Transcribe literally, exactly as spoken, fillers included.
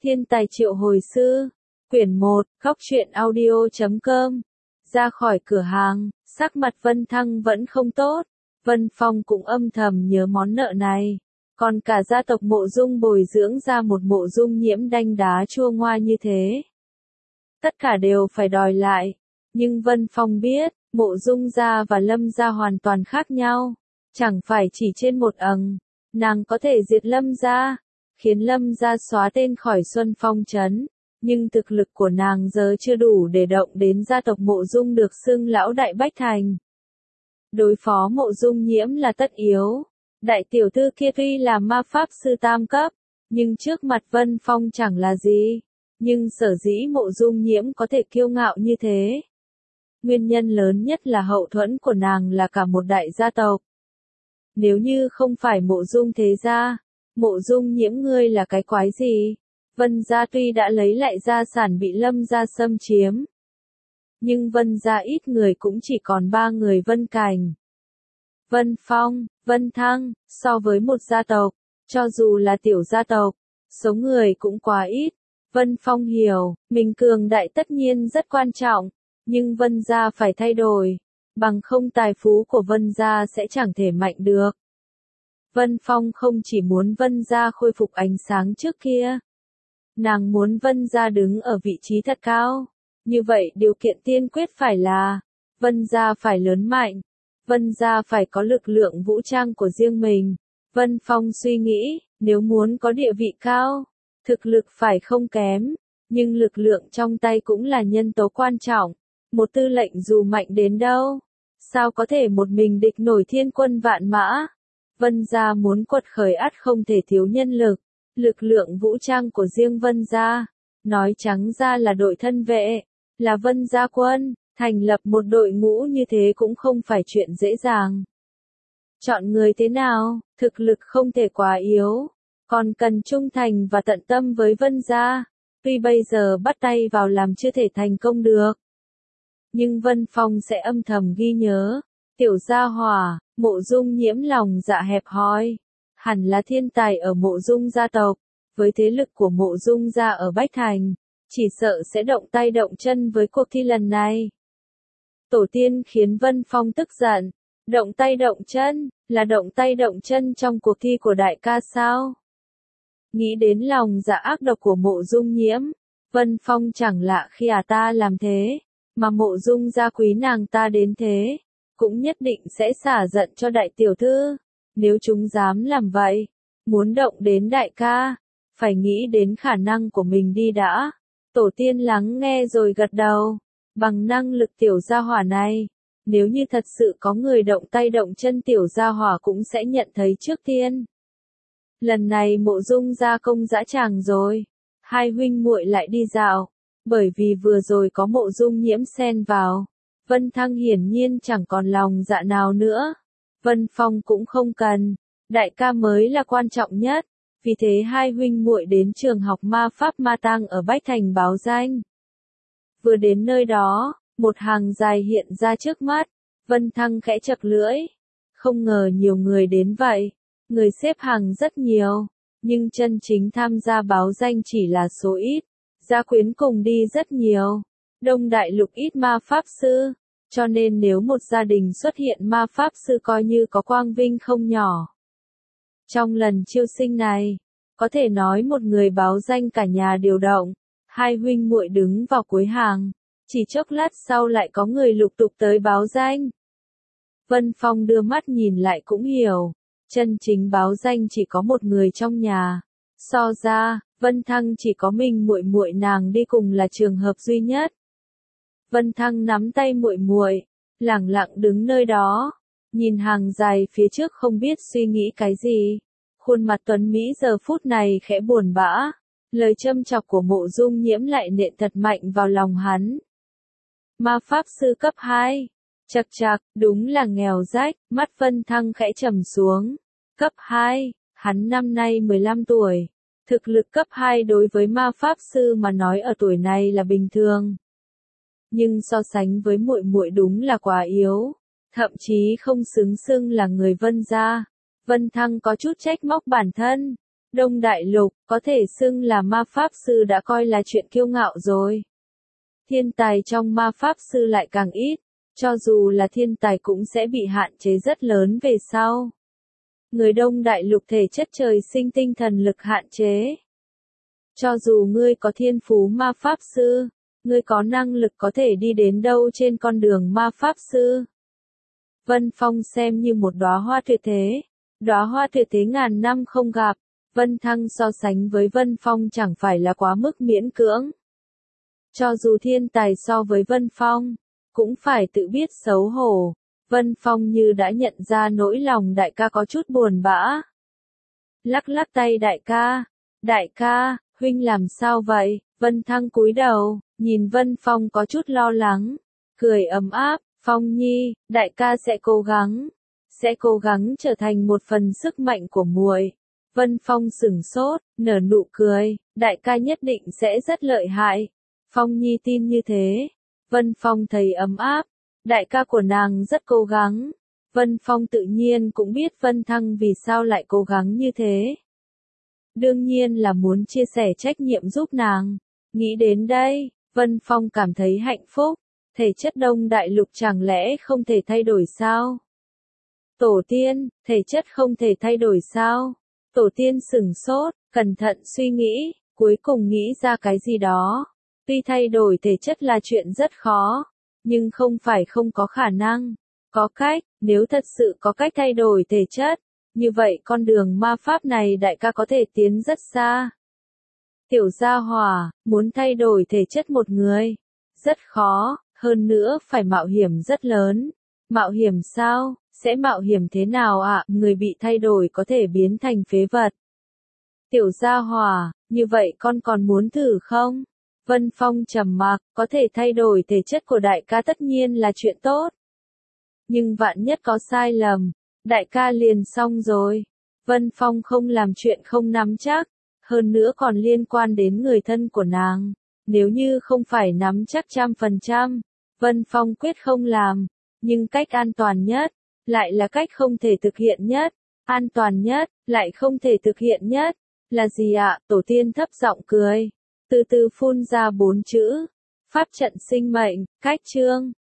Thiên tài triệu hồi sư, quyển một, góc truyện audio chấm com. Ra khỏi cửa hàng, sắc mặt Vân Thăng vẫn không tốt. Vân Phong cũng âm thầm nhớ món nợ này. Còn cả gia tộc Mộ Dung bồi dưỡng ra một Mộ Dung Nhiễm đanh đá chua ngoa như thế. Tất cả đều phải đòi lại. Nhưng Vân Phong biết, Mộ Dung gia và Lâm gia hoàn toàn khác nhau. Chẳng phải chỉ trên một ầng, nàng có thể diệt Lâm gia, khiến Lâm gia xóa tên khỏi Xuân Phong trấn. Nhưng thực lực của nàng giờ chưa đủ để động đến gia tộc Mộ Dung được xưng lão đại Bách Thành. Đối phó Mộ Dung Nhiễm là tất yếu. Đại tiểu thư kia tuy là ma pháp sư tam cấp, nhưng trước mặt Vân Phong chẳng là gì. Nhưng sở dĩ Mộ Dung Nhiễm có thể kiêu ngạo như thế. Nguyên nhân lớn nhất là hậu thuẫn của nàng là cả một đại gia tộc. Nếu như không phải Mộ Dung thế gia, Mộ Dung Nhiễm ngươi là cái quái gì? Vân gia tuy đã lấy lại gia sản bị Lâm gia xâm chiếm, nhưng Vân gia ít người cũng chỉ còn ba người Vân Cảnh, Vân Phong, Vân Thăng. So với một gia tộc, cho dù là tiểu gia tộc, số người cũng quá ít. Vân Phong hiểu, mình cường đại tất nhiên rất quan trọng, nhưng Vân gia phải thay đổi, bằng không tài phú của Vân gia sẽ chẳng thể mạnh được. Vân Phong không chỉ muốn Vân gia khôi phục ánh sáng trước kia, nàng muốn Vân gia đứng ở vị trí thật cao. Như vậy điều kiện tiên quyết phải là Vân gia phải lớn mạnh, Vân gia phải có lực lượng vũ trang của riêng mình. Vân Phong suy nghĩ, nếu muốn có địa vị cao, thực lực phải không kém, nhưng lực lượng trong tay cũng là nhân tố quan trọng. Một tư lệnh dù mạnh đến đâu, sao có thể một mình địch nổi thiên quân vạn mã? Vân gia muốn quật khởi ắt không thể thiếu nhân lực, lực lượng vũ trang của riêng Vân gia, nói trắng ra là đội thân vệ, là Vân gia quân. Thành lập một đội ngũ như thế cũng không phải chuyện dễ dàng. Chọn người thế nào, thực lực không thể quá yếu, còn cần trung thành và tận tâm với Vân gia. Tuy bây giờ bắt tay vào làm chưa thể thành công được, nhưng Vân Phong sẽ âm thầm ghi nhớ. Tiểu gia hỏa, Mộ Dung Nhiễm lòng dạ hẹp hòi, hẳn là thiên tài ở Mộ Dung gia tộc, với thế lực của Mộ Dung gia ở Bách Thành, chỉ sợ sẽ động tay động chân với cuộc thi lần này. Tổ tiên khiến Vân Phong tức giận, động tay động chân, là động tay động chân trong cuộc thi của đại ca sao? Nghĩ đến lòng dạ ác độc của Mộ Dung Nhiễm, Vân Phong chẳng lạ khi à ta làm thế, mà Mộ Dung gia quý nàng ta đến thế, cũng nhất định sẽ xả giận cho đại tiểu thư. Nếu chúng dám làm vậy, muốn động đến đại ca, phải nghĩ đến khả năng của mình đi đã. Tổ tiên lắng nghe rồi gật đầu. Bằng năng lực tiểu gia hỏa này, nếu như thật sự có người động tay động chân tiểu gia hỏa cũng sẽ nhận thấy trước tiên. Lần này Mộ Dung gia công dã tràng rồi, hai huynh muội lại đi dạo, bởi vì vừa rồi có Mộ Dung Nhiễm xen vào, Vân Thăng hiển nhiên chẳng còn lòng dạ nào nữa. Vân Phong cũng không cần, đại ca mới là quan trọng nhất, vì thế hai huynh muội đến trường học ma pháp ma tang ở Bách Thành báo danh. Vừa đến nơi đó, một hàng dài hiện ra trước mắt, Vân Thăng khẽ chật lưỡi. Không ngờ nhiều người đến vậy, người xếp hàng rất nhiều, nhưng chân chính tham gia báo danh chỉ là số ít, gia quyến cùng đi rất nhiều, Đông Đại Lục ít ma pháp sư, cho nên nếu một gia đình xuất hiện ma pháp sư coi như có quang vinh không nhỏ. Trong lần chiêu sinh này, có thể nói một người báo danh cả nhà điều động. Hai huynh muội đứng vào cuối hàng, chỉ chốc lát sau lại có người lục tục tới báo danh. Vân Phong đưa mắt nhìn lại cũng hiểu, chân chính báo danh chỉ có một người trong nhà. So ra, Vân Thăng chỉ có mình muội muội nàng đi cùng là trường hợp duy nhất. Vân Thăng nắm tay muội muội, lẳng lặng đứng nơi đó, nhìn hàng dài phía trước không biết suy nghĩ cái gì. Khuôn mặt tuấn Mỹ giờ phút này khẽ buồn bã. Lời châm chọc của Mộ Dung Nhiễm lại nện thật mạnh vào lòng hắn. Ma pháp sư cấp hai. Chậc chạc, đúng là nghèo rách, mắt Vân Thăng khẽ trầm xuống. Cấp hai, hắn năm nay mười lăm tuổi. Thực lực cấp hai đối với ma pháp sư mà nói ở tuổi này là bình thường. Nhưng so sánh với muội muội đúng là quá yếu, thậm chí không xứng xưng là người Vân gia. Vân Thăng có chút trách móc bản thân. Đông Đại Lục, có thể xưng là ma pháp sư đã coi là chuyện kiêu ngạo rồi. Thiên tài trong ma pháp sư lại càng ít, cho dù là thiên tài cũng sẽ bị hạn chế rất lớn về sau. Người Đông Đại Lục thể chất trời sinh tinh thần lực hạn chế. Cho dù ngươi có thiên phú ma pháp sư, ngươi có năng lực có thể đi đến đâu trên con đường ma pháp sư. Vân Phong xem như một đóa hoa tuyệt thế, đóa hoa tuyệt thế ngàn năm không gặp, Vân Thăng so sánh với Vân Phong chẳng phải là quá mức miễn cưỡng. Cho dù thiên tài so với Vân Phong, cũng phải tự biết xấu hổ. Vân Phong như đã nhận ra nỗi lòng đại ca có chút buồn bã. Lắc lắc tay đại ca, đại ca, huynh làm sao vậy? Vân Thăng cúi đầu, nhìn Vân Phong có chút lo lắng, cười ấm áp, Phong nhi, đại ca sẽ cố gắng, sẽ cố gắng trở thành một phần sức mạnh của muội. Vân Phong sửng sốt, nở nụ cười, đại ca nhất định sẽ rất lợi hại. Phong nhi tin như thế. Vân Phong thấy ấm áp, đại ca của nàng rất cố gắng. Vân Phong tự nhiên cũng biết Vân Thăng vì sao lại cố gắng như thế. Đương nhiên là muốn chia sẻ trách nhiệm giúp nàng. Nghĩ đến đây, Vân Phong cảm thấy hạnh phúc. Thể chất Đông Đại Lục chẳng lẽ không thể thay đổi sao? Tổ tiên, thể chất không thể thay đổi sao? Tổ tiên sửng sốt, cẩn thận suy nghĩ, cuối cùng nghĩ ra cái gì đó. Tuy thay đổi thể chất là chuyện rất khó, nhưng không phải không có khả năng. Có cách, nếu thật sự có cách thay đổi thể chất, như vậy con đường ma pháp này đại ca có thể tiến rất xa. Tiểu Gia Hỏa, muốn thay đổi thể chất một người, rất khó, hơn nữa phải mạo hiểm rất lớn. Mạo hiểm sao? Sẽ mạo hiểm thế nào ạ? À? Người bị thay đổi có thể biến thành phế vật. Tiểu Gia Hỏa, như vậy con còn muốn thử không? Vân Phong trầm mặc, có thể thay đổi thể chất của đại ca tất nhiên là chuyện tốt. Nhưng vạn nhất có sai lầm, đại ca liền xong rồi. Vân Phong không làm chuyện không nắm chắc, hơn nữa còn liên quan đến người thân của nàng. Nếu như không phải nắm chắc trăm phần trăm, Vân Phong quyết không làm. Nhưng cách an toàn nhất, lại là cách không thể thực hiện nhất. An toàn nhất, lại không thể thực hiện nhất. Là gì ạ? Tổ tiên thấp giọng cười. Từ từ phun ra bốn chữ. Pháp trận sinh mệnh, cách chương.